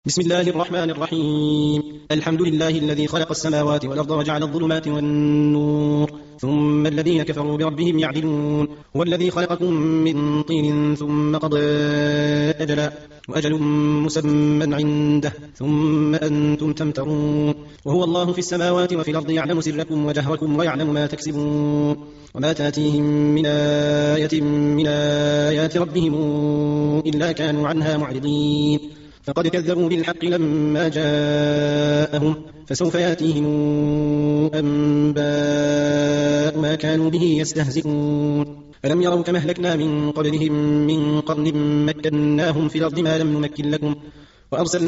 بسم الله الرحمن الرحيم. الحمد لله الذي خلق السماوات والأرض وجعل الظلمات والنور ثم الذين كفروا بربهم يعدلون. هو الذي خلقكم من طين ثم قضى أجلا وأجل مسمى عنده ثم أنتم تمترون. وهو الله في السماوات وفي الأرض يعلم سركم وجهركم ويعلم ما تكسبون وما تاتيهم من آية من آيات ربهم إلا كانوا عنها معرضين. فقد كذبوا بالحق لما جاءهم فسوف ياتيهم أنباء ما كانوا به يستهزئون. ألم يروا كما أهلكنا من قبلهم من قرن مكناهم في الأرض ما لم نمكن لكم وأرسلنا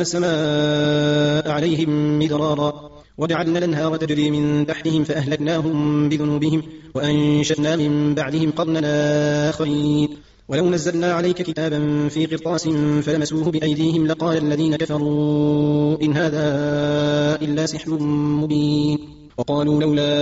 السماء عليهم مدرارا وجعلنا الأنهار تجري من تحتهم فأهلكناهم بذنوبهم وأنشأنا من بعدهم قرنا آخرين. ولو نزلنا عليك كتابا في قرطاس فلمسوه بأيديهم لقال الذين كفروا إن هذا إلا سحر مبين. وقالوا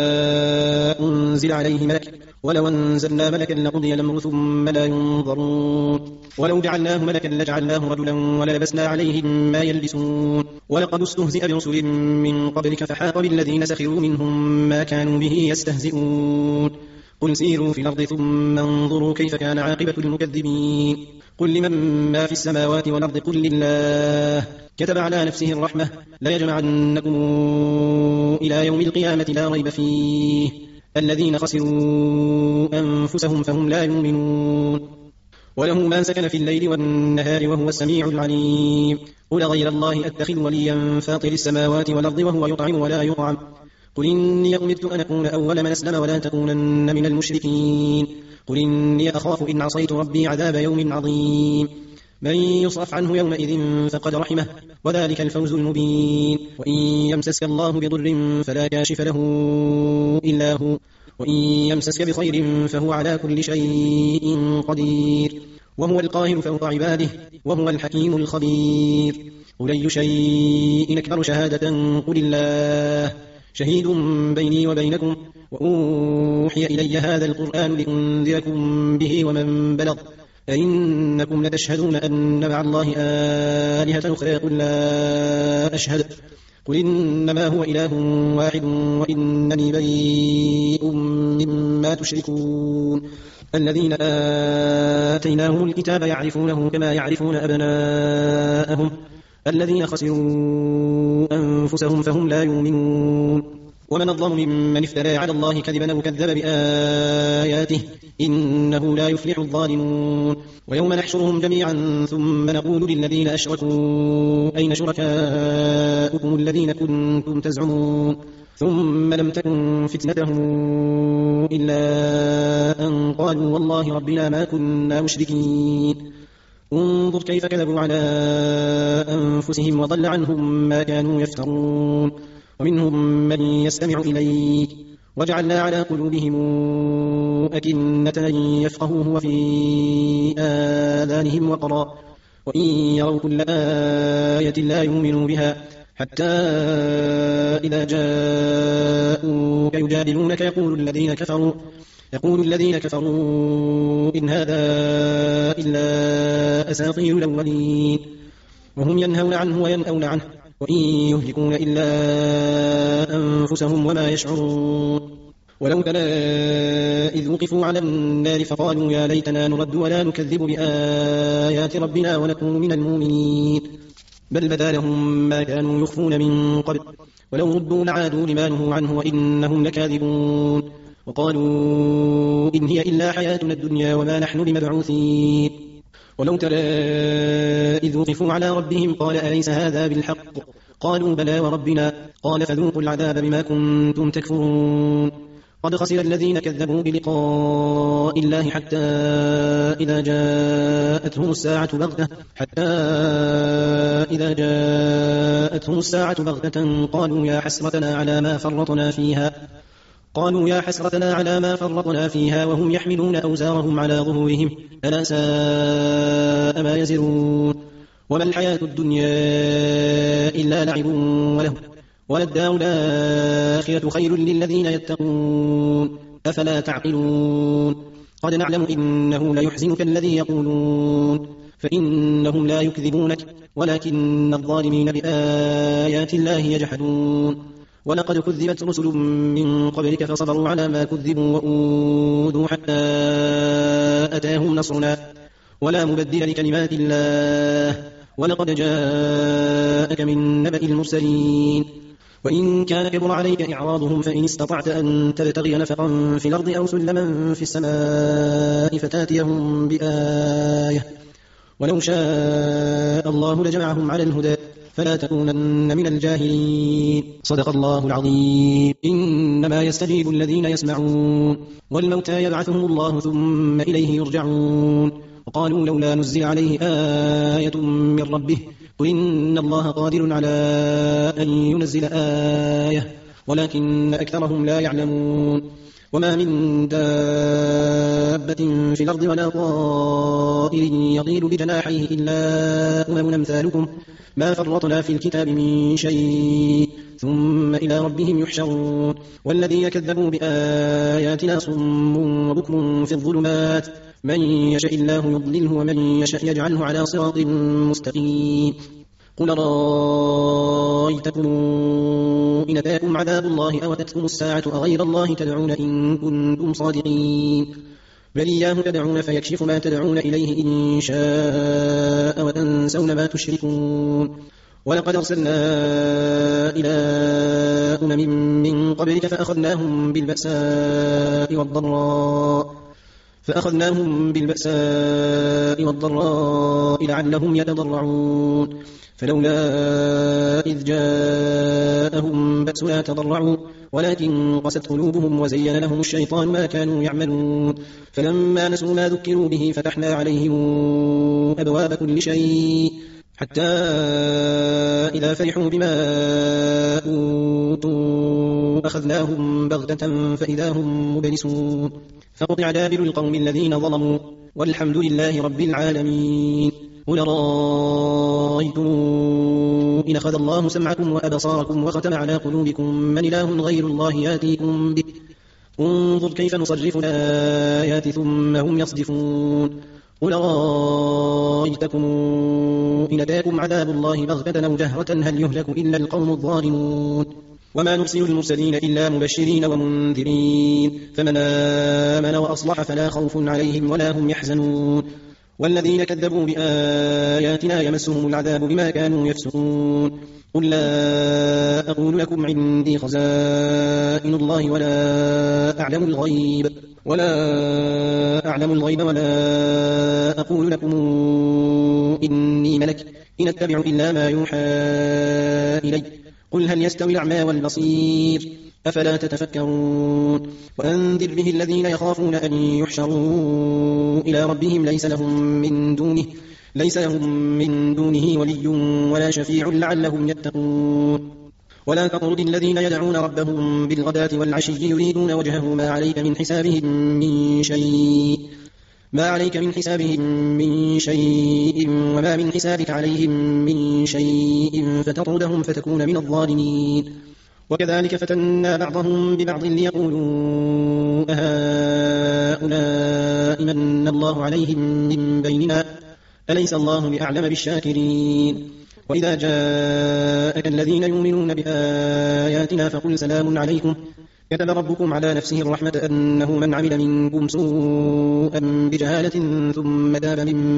لولا أنزل عليه ملك ولو أنزلنا ملكا لقضي الأمر ثم لا ينظرون. ولو جعلناه ملكا لجعلناه رجلا وللبسنا عليهم ما يلبسون. ولقد استهزئ برسل من قبلك فحاق بالذين سخروا منهم ما كانوا به يستهزئون. قل سيروا في الأرض ثم انظروا كيف كان عاقبة المكذبين. قل لمن ما في السماوات والأرض قل لله كتب على نفسه الرحمة ليجمعنكم إلى يوم القيامة لا ريب فيه الذين خسروا أنفسهم فهم لا يؤمنون. وله ما سكن في الليل والنهار وهو السميع العليم. قل غير الله أتخذ وليا فاطر السماوات والأرض وهو يطعم ولا يطعم. قل إني أمرت أن أكون أول من أسلم ولا تكونن من المشركين. قل إني أخاف إن عصيت ربي عذاب يوم عظيم. من يصرف عنه يومئذ فقد رحمه وذلك الفوز المبين. وإن يمسسك الله بضر فلا كاشف له إلا هو وإن يمسسك بخير فهو على كل شيء قدير. وهو القاهر فوق عباده وهو الحكيم الخبير. قل أي شيء أكبر شهادة قل الله شهيد بيني وبينكم وأوحي إلي هذا القرآن لأنذركم به ومن بلغ أئنكم لتشهدون أن مع الله آلهة أخرى قل لا أشهد قل إنما هو إله واحد وإنني بريء مما تشركون. الذين آتيناهم الكتاب يعرفونه كما يعرفون أبناءهم الذين خسروا أنفسهم فهم لا يؤمنون. ومن أظلم ممن افترى على الله كذبا وكذب بآياته إنه لا يفلح الظالمون. ويوم نحشرهم جميعا ثم نقول للذين أشركوا أين شركاؤكم الذين كنتم تزعمون ثم لم تكن فتنتهم إلا أن قالوا والله ربنا ما كنا مشركين. انظر كيف كذبوا على أنفسهم وضل عنهم ما كانوا يفترون. ومنهم من يستمع إليك وجعلنا على قلوبهم أكنة أن يفقهوه وفي آذانهم وقرا وإن يروا كل آية لا يؤمنوا بها حتى إذا جاءوك يجادلونك يقول الذين كفروا إن هذا إلا أساطير الأولين. وهم ينهون عنه وينأون عنه وإن يهلكون إلا أنفسهم وما يشعرون. ولو ترى إذ وقفوا على النار فقالوا يا ليتنا نرد ولا نكذب بآيات ربنا ونكون من المؤمنين بل بدا لهم ما كانوا يخفون من قبل ولو ردوا لعادوا لما نهوا عنه وإنهم لكاذبون. وقالوا إن هي إلا حياتنا الدنيا وما نحن بمبعوثين. ولو ترى إذ وقفوا على ربهم قال أليس هذا بالحق قالوا بلى وربنا قال فذوقوا العذاب بما كنتم تكفرون. قد خسر الذين كذبوا بلقاء الله حتى إذا جاءتهم الساعة بغتة قالوا يا حسرتنا على ما فرطنا فيها وهم يحملون أوزارهم على ظهورهم ألا ساء ما يزرون. وما الحياة الدنيا إلا لعب وله وللدار الآخرة خير للذين يتقون أفلا تعقلون. قد نعلم إنه ليحزنك الذي يقولون فإنهم لا يكذبونك ولكن الظالمين بآيات الله يجحدون ولقد كذبت رسل من قبلك فصبروا على ما كذبوا وأوذوا حتى أتاهم نصرنا ولا مبدل لكلمات الله ولقد جاءك من نبأ المرسلين وإن كان كبر عليك إعراضهم فإن استطعت أن تبتغي نفقا في الأرض أو سلما في السماء فتاتيهم بآية ولو شاء الله لجمعهم على الهدى فلا تكونن من الجاهلين صدق الله العظيم إنما يستجيب الذين يسمعون والموتى يبعثهم الله ثم إليه يرجعون وقالوا لولا نزل عليه آية من ربه قل إن الله قادر على أن ينزل آية ولكن أكثرهم لا يعلمون وما من دابة في الأرض ولا طائر يطير بجناحيه إلا أمم أمثالكم ما فرطنا في الكتاب من شيء ثم إلى ربهم يحشرون والذين كذبوا بآياتنا صم وبكم في الظلمات من يشاء الله يضلله ومن يشاء يجعله على صراط مستقيم قل رأيتكم إن أتاكم عذاب الله أو أتتكم الساعة أغير الله تدعون إن كنتم صادقين بل إياه تدعون فيكشف ما تدعون إليه إن شاء وتنسون ما تشركون ولقد أرسلنا إلى أمم من قبلك فأخذناهم بالبأساء والضراء لعلهم يتضرعون فلولا إذ جاءهم بأسنا تضرعوا ولكن قست قلوبهم وزين لهم الشيطان ما كانوا يعملون فلما نسوا ما ذكروا به فتحنا عليهم أبواب كل شيء حتى إذا فرحوا بما أوتوا أخذناهم بغتة فإذا هم مبلسون فقطع دابر القوم الذين ظلموا والحمد لله رب العالمين قل رأيتم إن أخذ الله سمعكم وأبصاركم وختم على قلوبكم من إله غير الله ياتيكم به انظر كيف نصرف الآيات ثم هم يصدفون قل رأيتكم إن أتاكم عذاب الله بغتة أو جهرة هل يهلك إلا القوم الظالمون وما نرسل المرسلين إلا مبشرين ومنذرين فمن آمن وأصلح فلا خوف عليهم ولا هم يحزنون والذين كذبوا بآياتنا يمسهم العذاب بما كانوا يفسقون قل لا أقول لكم عندي خزائن الله ولا أعلم الغيب ولا أقول لكم إني ملك إن أتبع إلا ما يوحى إلي قل هل يستوي الأعمى والبصير أفلا تتفكرون وأنذر به الذين يخافون أن يحشروا إلى ربهم ليس لهم من دونه ولي ولا شفيع لعلهم يتقون ولا تطرد الذين يدعون ربهم بالغداة والعشي يريدون وجهه ما عليك من حسابهم من شيء وما من حسابك عليهم من شيء فتطردهم فتكون من الظالمين وكذلك فتنا بعضهم ببعض ليقولوا أهؤلاء من الله عليهم من بيننا أليس الله بأعلم بالشاكرين وإذا جاءك الذين يؤمنون بآياتنا فقل سلام عليكم كتب ربكم على نفسه الرحمة أنه من عمل منكم سوءا بجهالة ثم تاب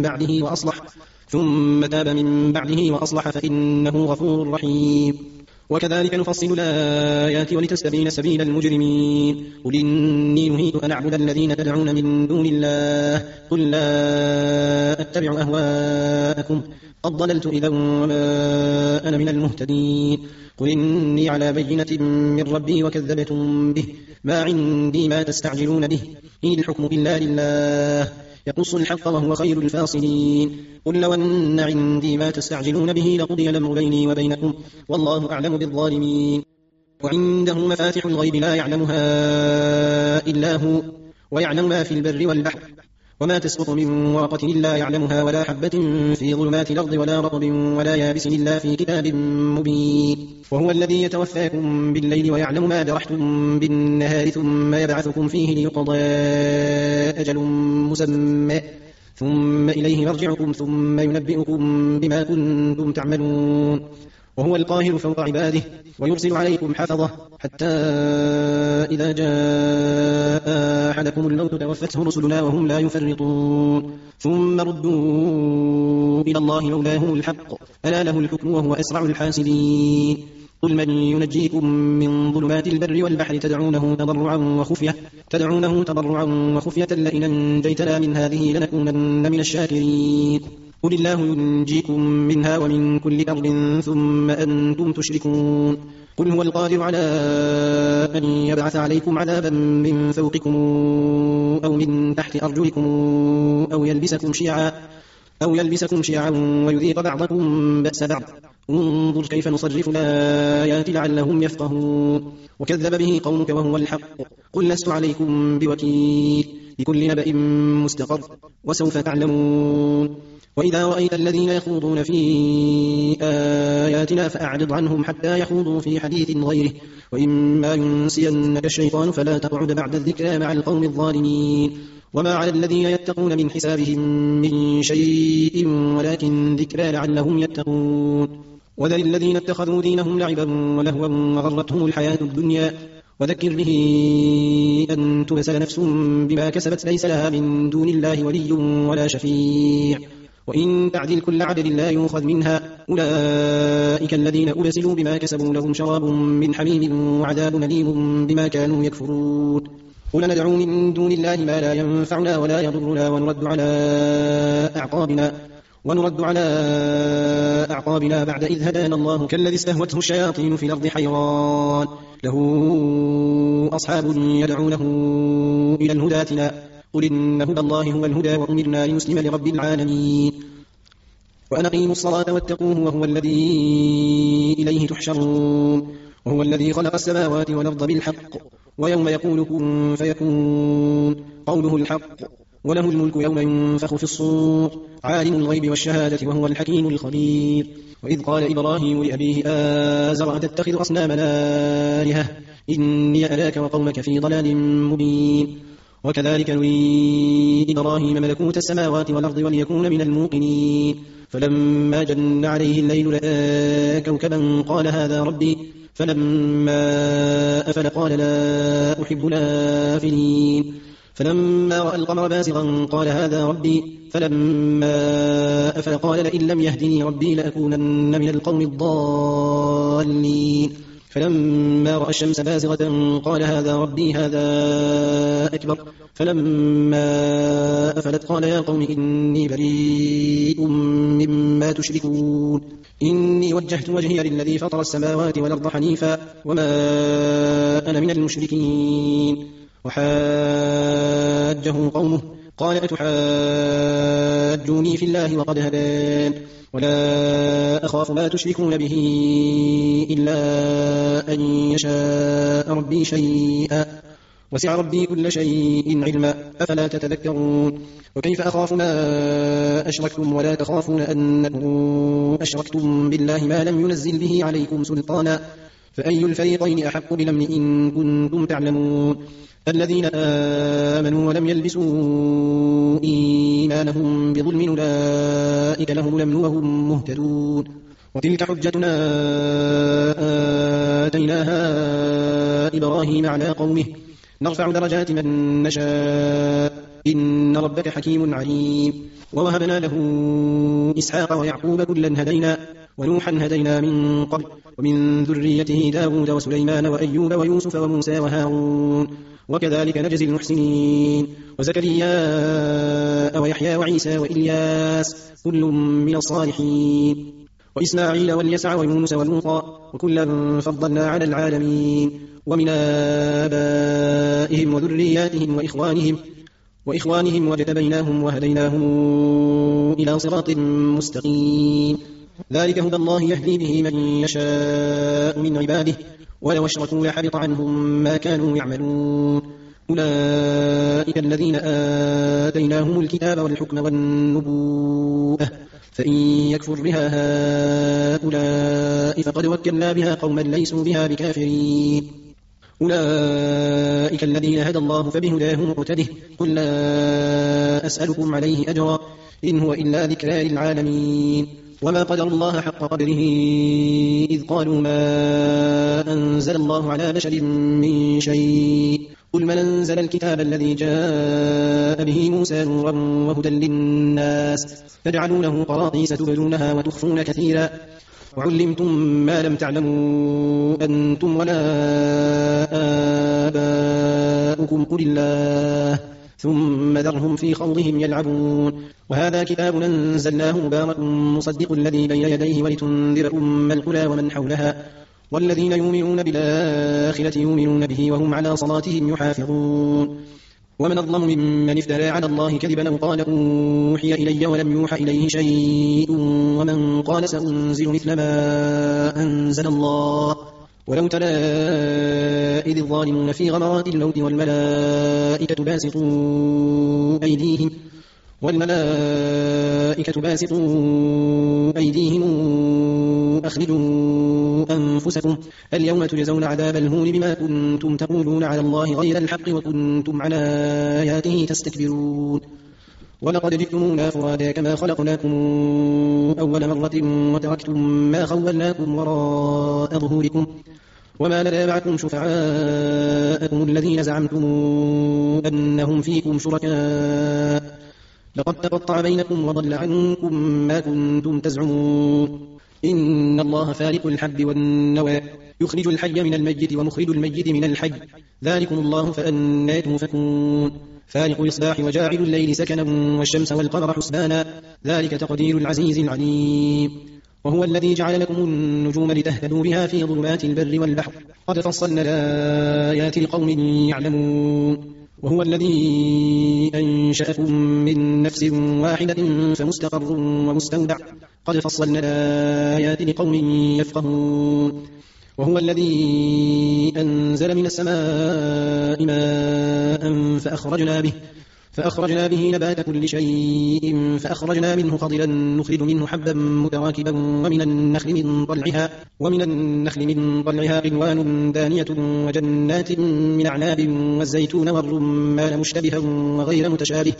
من بعده وأصلح فإنه غفور رحيم وكذلك نفصل الآيات ولتستبين سبيل المجرمين قل إني نهيت أن أعبد الذين تدعون من دون الله قل لا أتبع أهواءكم قد ضللت إذا وما أنا من المهتدين قل إني على بينة من ربي وكذبتم به ما عندي ما تستعجلون به إن الحكم إلا لله يقص الحق وهو خير الفاصلين قل لو أن عندي ما تستعجلون به لقضي الأمر بيني وبينكم والله أعلم بالظالمين وعنده مفاتح الغيب لا يعلمها إلا هو ويعلم ما في البر والبحر وما تسقط من ورقة إلا يعلمها ولا حبة في ظلمات الأرض ولا رطب ولا يابس إلا في كتاب مبين وهو الذي يتوفاكم بالليل ويعلم ما جرحتم بالنهار ثم يبعثكم فيه ليقضى أجل مسمى ثم إليه مرجعكم ثم ينبئكم بما كنتم تعملون وهو القاهر فوق عباده ويرسل عليكم حفظة حتى إذا جاء أحدكم الموت توفته رسلنا وهم لا يفرطون ثم ردوا إلى الله مولاهم الحق ألا له الحكم وهو أسرع الحاسبين قل من ينجيكم من ظلمات البر والبحر تدعونه تضرعا وخفية لئن أنجيتنا من هذه لنكونن من الشاكرين قل الله ينجيكم منها ومن كل أرض ثم أنتم تشركون قل هو القادر على أن يبعث عليكم عذابا من فوقكم أو من تحت أرجلكم أو يلبسكم شيعا ويذيق بعضكم بأس بعض انظر كيف نصرف الآيات لعلهم يفقهون وكذب به قومك وهو الحق قل لست عليكم بوكيل لكل نبأ مستقر وسوف تعلمون وإذا رأيت الذين يخوضون في آياتنا فأعرض عنهم حتى يخوضوا في حديث غيره وإما ينسينك الشيطان فلا تقعد بعد الذكرى مع القوم الظالمين وما على الذين يتقون من حسابهم من شيء ولكن ذكرى لعلهم يتقون وذل الذين اتخذوا دينهم لعبا ولهوا وغرتهم الحياة الدنيا وذكر به أن تبسل نفس بما كسبت ليس لها من دون الله ولي ولا شفيع وإن تعدل كل عدل لا يؤخذ منها أولئك الذين أبسلوا بما كسبوا لهم شراب من حميم وعذاب أليم بما كانوا يكفرون قل ندعو من دون الله ما لا ينفعنا ولا يضرنا ونرد على أعقابنا بعد إذ هدانا الله كالذي استهوته الشياطين في الأرض حيران له أصحاب يدعونه إلى الهدى ائتنا قل إن هدى الله هو الهدى وأمرنا لنسلم لرب العالمين وأن أقيموا الصلاة واتقوه وهو الذي إليه تحشرون وهو الذي خلق السماوات والأرض بالحق ويوم يقول كن فيكون قوله الحق وله الملك يوم ينفخ في الصور عالم الغيب والشهادة وهو الحكيم الخبير وإذ قال إبراهيم لأبيه آزر أتتخذ أصنامنا آلهة إني أراك وقومك في ضلال مبين وكذلك نري إبراهيم ملكوت السماوات والأرض وليكون من الموقنين فلما جن عليه الليل رأى كوكبا قال هذا ربي فلما أفل قال لا أحب الآفلين فلما رأى القمر بازغا قال هذا ربي فلما أفل قال لئن لم يهدني ربي لأكونن من القوم الضالين فلما رأى الشمس بازغة قال هذا ربي هذا أكبر فلما أفلت قال يا قوم إني بريء مما تشركون إني وجهت وجهي للذي فطر السماوات والأرض حنيفا وما أنا من المشركين وحاجه قومه قال أتحاجوني في الله وقد هدان ولا أخاف ما تشركون به إلا أن يشاء ربي شيئا وسع ربي كل شيء علما أفلا تتذكرون وكيف أخاف ما أشركتم ولا تخافون أنكم أشركتم بالله ما لم ينزل به عليكم سلطانا فأي الفريقين أحق بالأمن إن كنتم تعلمون الذين آمنوا ولم يلبسوا إيمانهم بظلم أولئك لهم الأمن وهم مهتدون وتلك حجتنا آتيناها إبراهيم على قومه نرفع درجات من نشاء إن ربك حكيم عليم ووهبنا له إسحاق ويعقوب كلا هدينا ونوحا هدينا من قبل ومن ذريته داود وسليمان وأيوب ويوسف وموسى وهارون وكذلك نجزي المحسنين وزكريا ويحيى وعيسى وإلياس كل من الصالحين وإسماعيل واليسع ويونس ولوطا وكلا فضلنا على العالمين ومن آبائهم وذرياتهم وإخوانهم واجتبيناهم وهديناهم إلى صراط مستقيم ذلك هدى الله يهدي به من يشاء من عباده ولو أشركوا لحبط عنهم ما كانوا يعملون أولئك الذين آتيناهم الكتاب والحكم والنبوءة فإن يكفر بها هؤلاء فقد وكلنا بها قوما ليسوا بها بكافرين أولئك الذين هدى الله فبهداه مقتده قل لا أسألكم عليه أجرا إن هو إلا ذكرى للعالمين وما قدر الله حق قدره إذ قالوا ما أنزل الله على بشر من شيء قل من أنزل الكتاب الذي جاء به موسى نورا وهدى للناس تجعلونه قراطيس تبدونها وتخفون كثيرا وعلمتم ما لم تعلموا أنتم ولا آباؤكم قل الله ثم ذرهم في خوضهم يلعبون وهذا كتاب أنزلناه مبارك مصدق الذي بين يديه ولتنذر أم القرى ومن حولها والذين يؤمنون بالآخرة يؤمنون به وهم على صلاتهم يحافظون ومن أظلم ممن افترى على الله كذبا أو قال أوحي إلي ولم يوحى إليه شيء ومن قال سأنزل مثل ما أنزل الله ولو ترى إذ الظالمون في غمرات الموت والملائكة باسطوا أيديهم أخرجوا أنفسكم اليوم تجزون عذاب الهون بما كنتم تقولون على الله غير الحق وكنتم على آياته تستكبرون ولقد جئتمونا فرادا كما خلقناكم أول مرة وتركتم ما خولناكم وراء ظهوركم وما لنا معكم شفعاءكم الذين زعمتم أنهم فيكم شركاء لقد تقطع بينكم وضل عنكم ما كنتم تزعمون إن الله فارق الحب والنوى يخرج الحي من الميت ومخرج الميت من الحي ذلكم الله فأنى تؤفكون فارق الإصباح وجاعل الليل سكنا والشمس والقمر حسبانا ذلك تقدير العزيز العليم وهو الذي جعل لكم النجوم لتهتدوا بها في ظلمات البر والبحر قد فصلنا الآيات لقوم يعلمون وهو الذي أنشأكم من نفس واحدة فمستقر ومستودع قد فصلنا الآيات لقوم يفقهون وهو الذي أنزل من السماء ماء فأخرجنا به نبات كل شيء فأخرجنا منه خضرا نخرج منه حبا متراكبا ومن النخل من طلعها قنوان دانية وجنات من أعناب والزيتون والرمان مشتبها وغير متشابه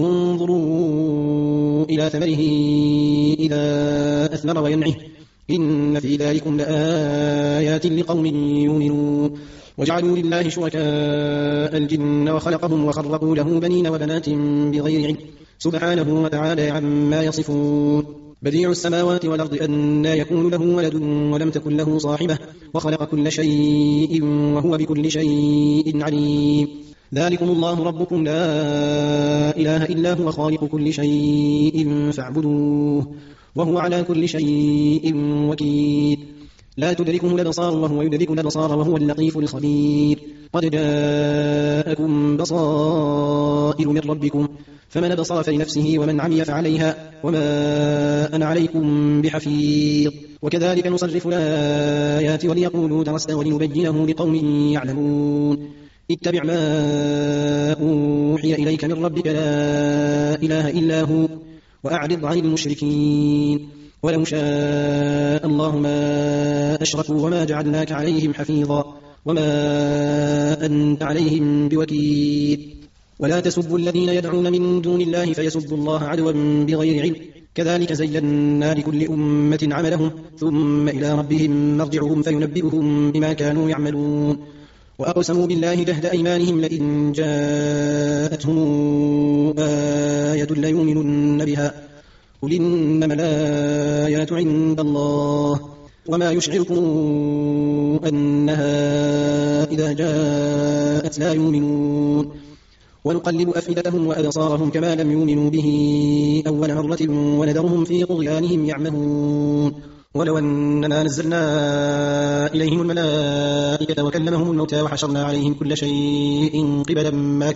انظروا إلى ثمره إذا أثمر وينعه إن في ذلكم لآيات لقوم يؤمنون وجعلوا لله شركاء الجن وخلقهم وخرقوا له بنين وبنات بغير علم سبحانه وتعالى عما يصفون بديع السماوات والأرض أنى يكون له ولد ولم تكن له صاحبة وخلق كل شيء وهو بكل شيء عليم ذلكم الله ربكم لا إله إلا هو خالق كل شيء فاعبدوه وهو على كل شيء وكيل لا تدركه الأبصار وهو يدرك الأبصار وهو اللطيف الخبير قد جاءكم بصائر من ربكم فمن أبصر فلنفسه ومن عمي فعليها وما أنا عليكم بحفيظ وكذلك نصرف الآيات وليقولوا درست ولنبينه لقوم يعلمون اتبع ما أوحي إليك من ربك لا إله إلا هو وأعرض عن المشركين ولو شاء الله ما أشركوا وما جعلناك عليهم حفيظا وما أنت عليهم بوكيل ولا تسبوا الذين يدعون من دون الله فيسبوا الله عدوا بغير علم كذلك زينا لكل أمة عملهم ثم إلى ربهم مرجعهم فينبئهم بما كانوا يعملون وأقسموا بالله جهد أيمانهم لئن جاءتهم آية ليؤمنن بها قل إنما الآيات عند الله وما يشعركم أنها إذا جاءت لا يؤمنون ونقلب أفئدتهم وأبصارهم كما لم يؤمنوا به أول مرة ونذرهم في طغيانهم يعمهون ولو أننا نزلنا إليهم الملائكة وكلمهم الموتى وحشرنا عليهم كل شيء قبلا ما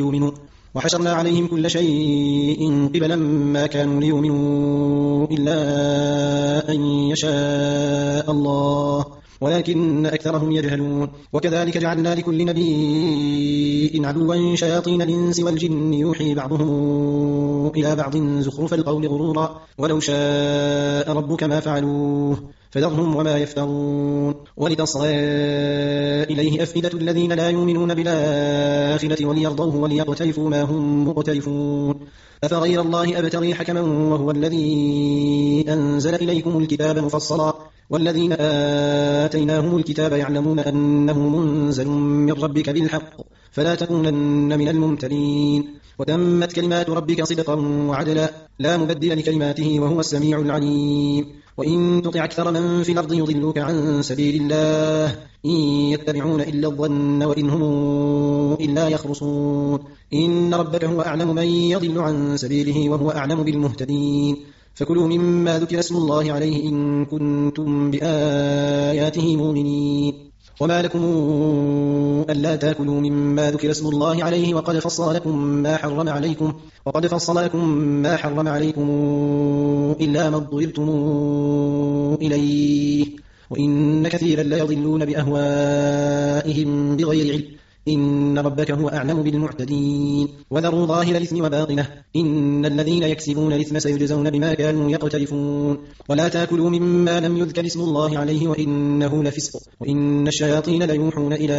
كانوا ليؤمنوا إلا أن يشاء الله ولكن أكثرهم يجهلون وكذلك جعلنا لكل نبي عدوا شياطين الإنس والجن يوحي بعضهم إلى بعض زخرف القول غرورا ولو شاء ربك ما فعلوه فذرهم وما يفترون. ولتصغى إليه أفئدة الذين لا يؤمنون بالآخرة وليرضوه وليقترفوا ما هم مقترفون. أفغير الله أبتغي حكما وهو الذي أنزل إليكم الكتاب مفصلا والذين آتيناهم الكتاب يعلمون أنه منزل من ربك بالحق فلا تكونن من الممترين. وتمت كلمات ربك صدقا وعدلا لا مبدل لكلماته وهو السميع العليم. وإن تطع أكثر من في الأرض يضلوك عن سبيل الله إن يتبعون إلا الظن وإن هم إلا يخرصون. إن ربك هو أعلم من يضل عن سبيله وهو أعلم بالمهتدين. فكلوا مما ذكر اسم الله عليه إن كنتم بآياته مؤمنين. وما لكم ألا تأكلوا مما ذكر اسم الله عليه وقد فصل لكم ما حرم عليكم إلا ما اضطررتم إليه وإن كثيرا ليضلون بأهوائهم بغير علم إن ربك هو أعلم بالمعتدين. وذروا ظاهر الإثم وباطنه إن الذين يكسبون الإثم سيجزون بما كانوا يقترفون. ولا تأكلوا مما لم يذكر اسم الله عليه وإنه لفسق وإن الشياطين ليوحون إلى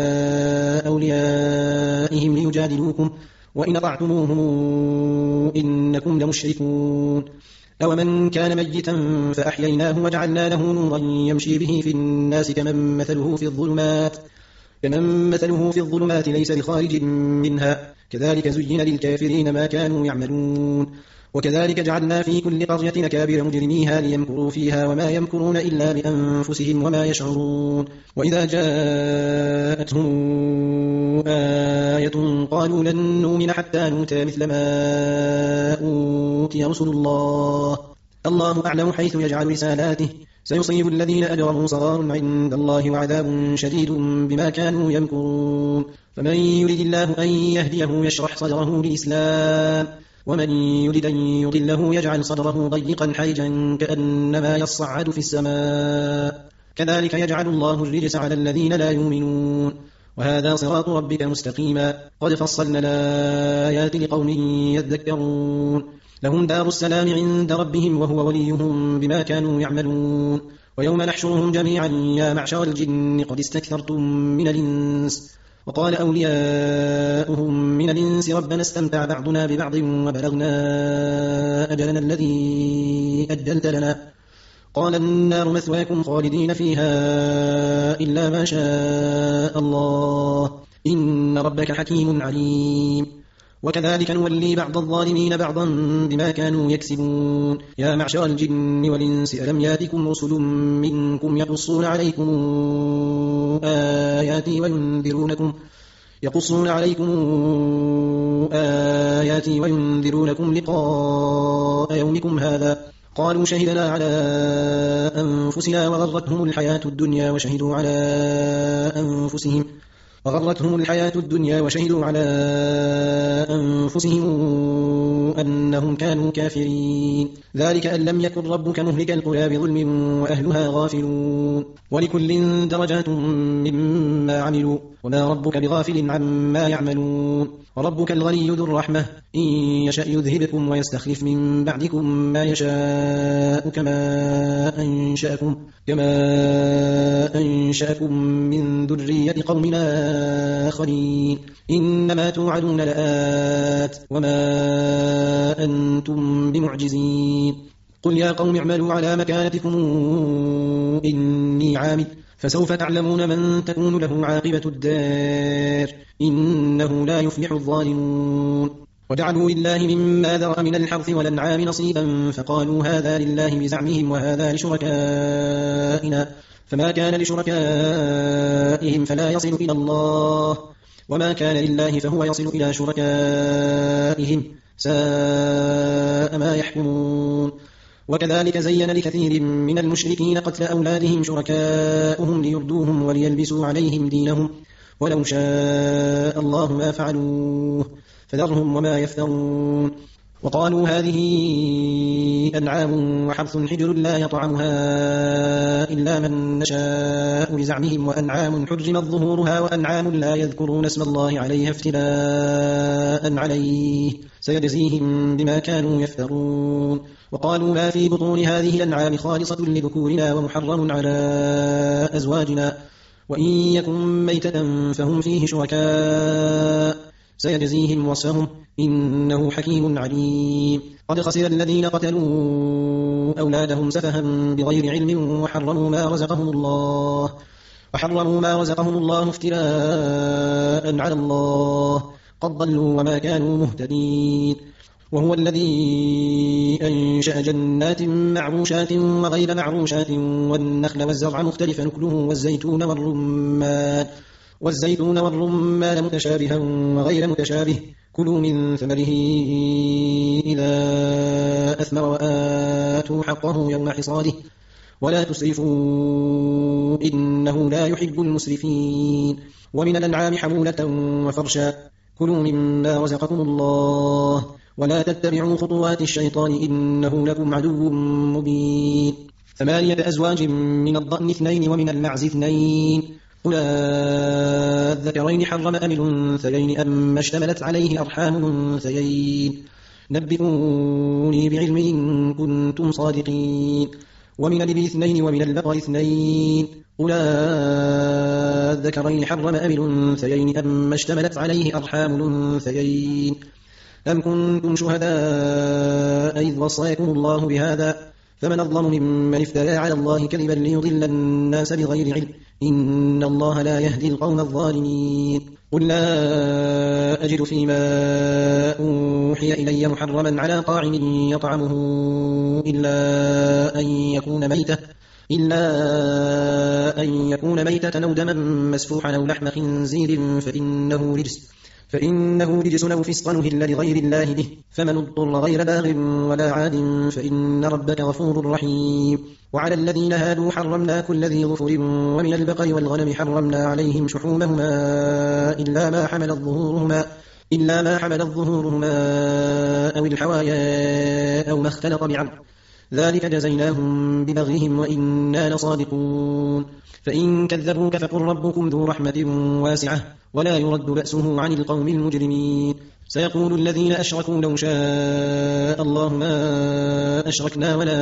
أوليائهم ليجادلوكم وإن أطعتموهم إنكم لمشركون. أومن كان ميتا فأحييناه وجعلنا له نورا يمشي به في الناس كمن مثله في الظلمات ليس بخارج منها كذلك زين للكافرين ما كانوا يعملون. وكذلك جعلنا في كل قرية أكابر مجرميها ليمكروا فيها وما يمكرون إلا بأنفسهم وما يشعرون. وإذا جاءتهم آية قالوا لن نؤمن حتى نؤتى مثل ما أوتي رسل الله أعلم حيث يجعل رسالاته سيصيب الذين أجرموا صغار عند الله وعذاب شديد بما كانوا يمكرون. فمن يريد الله أن يهديه يشرح صدره للإسلام ومن يريد أن يضله يجعل صدره ضيقا حرجا كأنما يصعد في السماء كذلك يجعل الله الرجس على الذين لا يؤمنون. وهذا صراط ربك مستقيما قد فصلنا الآيات لقوم يذكرون. لهم دار السلام عند ربهم وهو وليهم بما كانوا يعملون. ويوم نحشرهم جميعا يا معشر الجن قد استكثرتم من الإنس وقال أولياؤهم من الإنس ربنا استمتع بعضنا ببعض وبلغنا أجلنا الذي أجلت لنا قال النار مثواكم خالدين فيها إلا ما شاء الله إن ربك حكيم عليم. وكذلك نولي بعض الظالمين بعضا بما كانوا يكسبون. يا معشر الجن والإنس ألم ياتكم رسل منكم يقصون عليكم آياتي وينذرونكم لقاء يومكم هذا قالوا شهدنا على أنفسنا وغرتهم الحياة الدنيا وشهدوا على أنفسهم أنهم كانوا كافرين. ذلك أن لم يكن ربك مهلك القرى بظلم وأهلها غافلون. ولكل درجات مما عملوا وما ربك بغافل عما يعملون. وربك الغني ذو الرحمة إن يشأ يذهبكم ويستخلف من بعدكم ما يشاء كما أنشأكم من ذرية قوم آخرين إنما توعدون لآت وما أنتم بمعجزين. قل يا قوم اعملوا على مكانتكم إني عامل فسوف تعلمون من تكون له عاقبة الدار إنه لا يفلح الظالمون. وجعلوا لله مما ذرأ من الحرث والأنعام نصيبا فقالوا هذا لله بزعمهم وهذا لشركائنا فما كان لشركائهم فلا يصل إلى الله وما كان لله فهو يصل إلى شركائهم ساء ما يحكمون. وكذلك زين لكثير من المشركين قتل أولادهم شركاؤهم ليردوهم وليلبسوا عليهم دينهم ولو شاء الله ما فعلوه فذرهم وما يفترون. وقالوا هذه أنعام وحرث حجر لا يطعمها إلا من نشاء بزعمهم، وأنعام حرمت ظهورها وأنعام لا يذكرون اسم الله عليها افتراء عليه سيجزيهم بما كانوا يفترون. وقالوا ما في بطون هذه الأنعام خالصة لذكورنا ومحرم على أزواجنا، وإن يكن ميتة فهم فيه شركاء سيجزيهم وصفهم إنه حكيم عليم. قد خسر الذين قتلوا أولادهم سفها بغير علم وحرموا ما رزقهم الله افتراء على الله، قد ضلوا وما كانوا مهتدين. وهو الذي أنشأ جنات معروشات وغير معروشات والنخل والزرع مختلف نكله والزيتون والرمان متشابها وغير متشابه، كلوا من ثمره إذا أثمر وآتوا حقه يوم حصاده ولا تسرفوا إنه لا يحب المسرفين. ومن الأنعام حمولة وفرشا، كلوا مما رزقكم الله ولا تتبعوا خطوات الشيطان إنه لكم عدو مبين. 8 أزواج من الضأن 2 ومن المعز 2، قل الذكرين حرم أم الأنثيين أما اشتملت عليه أرحام الأنثيين، نبئوني بعلم إن كنتم صادقين. ومن الإبل 2 ومن البقر 2، قل الذكرين حرم أم الأنثيين أما اشتملت عليه أرحام الأنثيين، أم كنتم شهداء إذ وصاكم الله بهذا، فمن أظلم ممن افترى على الله كذبا ليضل الناس بغير علم، إن الله لا يهدي القوم الظالمين. قل لا أجد فيما أوحي إلي محرما على طاعم يطعمه إلا أن يكون ميتة أو دما مسفوحا أو لحم خنزير فإنه رجس أو فسقا أهل لغير الله به، فمن اضطر غير باغ ولا عاد فإن ربك غفور رحيم. وعلى الذين هادوا حرمنا كل ذي ظفر، ومن البقر والغنم حرمنا عليهم شحومهما إلا ما حملت ظهورهما أو الحوايا أو ما اختلط بعظم، ذلك جزيناهم ببغيهم وإنا لصادقون. فإن كذبوك فقل ربكم ذو رحمة واسعة ولا يرد بأسه عن القوم المجرمين. سيقول الذين أشركوا لو شاء الله ما أشركنا ولا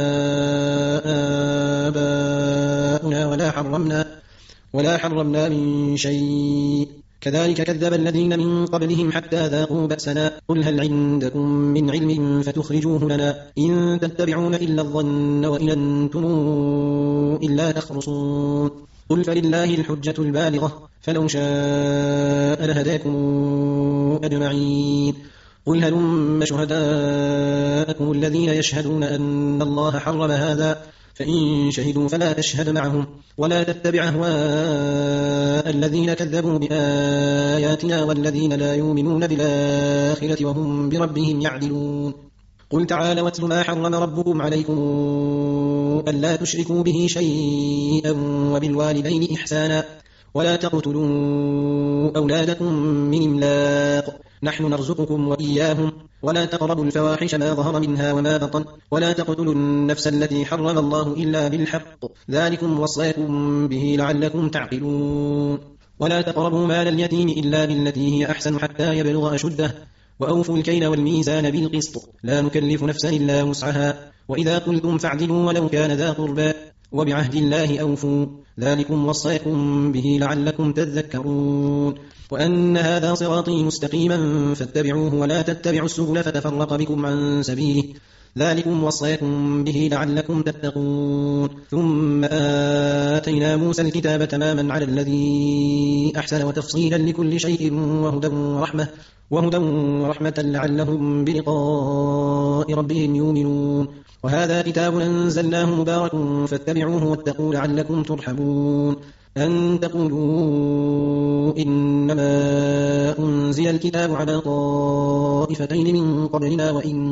آباؤنا ولا حرمنا من شيء، كذلك كذب الذين من قبلهم حتى ذاقوا بأسنا. قل هل عندكم من علم فتخرجوه لنا، إن تتبعون إلا الظن وإن أنتم إلا تخرصون. قل فلله الحجة البالغة فلو شاء لهداكم أجمعين. قل هلم شهداءكم الذين يشهدون أن الله حرم هذا، فإن شهدوا فلا تشهد معهم ولا تتبع أهواء الذين كذبوا بآياتنا والذين لا يؤمنون بالآخرة وهم بربهم يعدلون. قل تعالوا واتل ما حرم ربكم عليكم ألا تشركوا به شيئا وبالوالدين إحسانا ولا تقتلوا أولادكم من إملاق، نحن نرزقكم وإياهم، ولا تقربوا الفواحش ما ظهر منها وما بطن، ولا تقتلوا النفس التي حرم الله إلا بالحق، ذلكم وصاكم به لعلكم تعقلون. ولا تقربوا مال اليتيم إلا بالتي هي أحسن حتى يبلغ أشده، وأوفوا الكيل والميزان بالقسط، لا نكلف نفسا إلا وسعها، وإذا قلتم فاعدلوا ولو كان ذا قربى، وبعهد الله أوفوا، ذلكم وصاكم به لعلكم تذكرون. وأن هذا صراطي مستقيما فاتبعوه ولا تتبعوا السبل فتفرق بكم عن سبيله، ذلكم وصاكم به لعلكم تتقون. ثم آتينا موسى الكتاب تماما على الذي أحسن وتفصيلا لكل شيء وهدى ورحمة لعلهم بلقاء ربهم يؤمنون. وهذا كتاب أنزلناه مبارك فاتبعوه واتقوا لعلكم ترحمون. أن تقولوا إنما أنزل الكتاب على طائفتين من قبلنا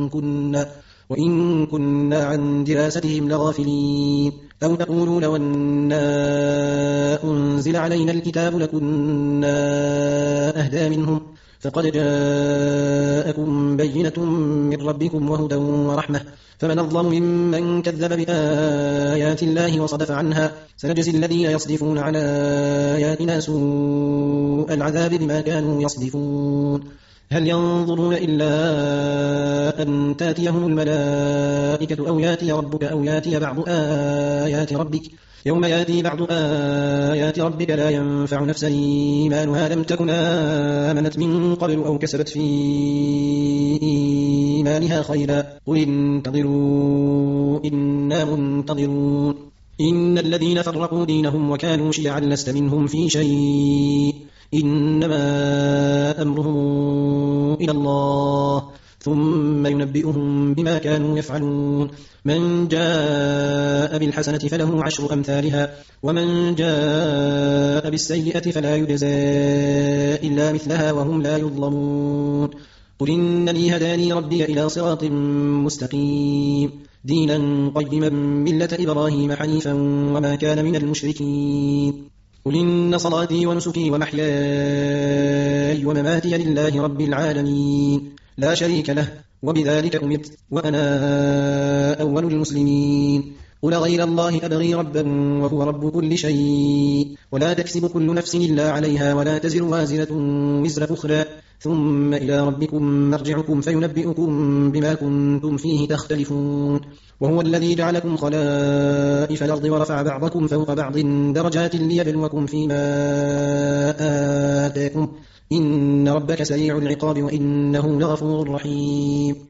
وإن كنا عن دراستهم لغافلين، أو تقولوا لو أنا أنزل علينا الكتاب لكنا أهدى منهم، فقد جاءكم بينة من ربكم وهدى ورحمة فمن الظلم ممن كذب بآيات الله وصدف عنها سنجزي الذين يصدفون عن آياتنا سوء العذاب بما كانوا يصدفون هل ينظرون إلا أن تاتيهم الملائكة أو ياتي ربك أو ياتي بعض آيات ربك يوم ياتي بعض آيات ربك لا ينفع نفسا إيمانها لم تكن آمنت من قبل أو كسبت في إيمانها خيرا قل انتظروا إنا منتظرون إن الذين فرقوا دينهم وكانوا شيعا لست منهم في شيء إنما أمرهم إلى الله ثم ينبئهم بما كانوا يفعلون من جاء بالحسنة فله 10 أمثالها ومن جاء بالسيئة فلا يجزى إلا مثلها وهم لا يظلمون قل إنني هداني ربي إلى صراط مستقيم دينا قيما ملة إبراهيم حنيفا وما كان من المشركين قل إن صلاتي ونسكي ومحياي ومماتي لله رب العالمين لا شريك له وبذلك أمرت وأنا أول المسلمين قل غير الله أبغي ربا وهو رب كل شيء ولا تكسب كل نفس إلا عليها ولا تزر وازرة وزر أخرى ثم إلى ربكم مرجعكم فينبئكم بما كنتم فيه تختلفون وهو الذي جعلكم خلائف الأرض ورفع بعضكم فوق بعض درجات ليبلوكم فيما آتاكم إن ربك سريع العقاب وإنه لغفور رحيم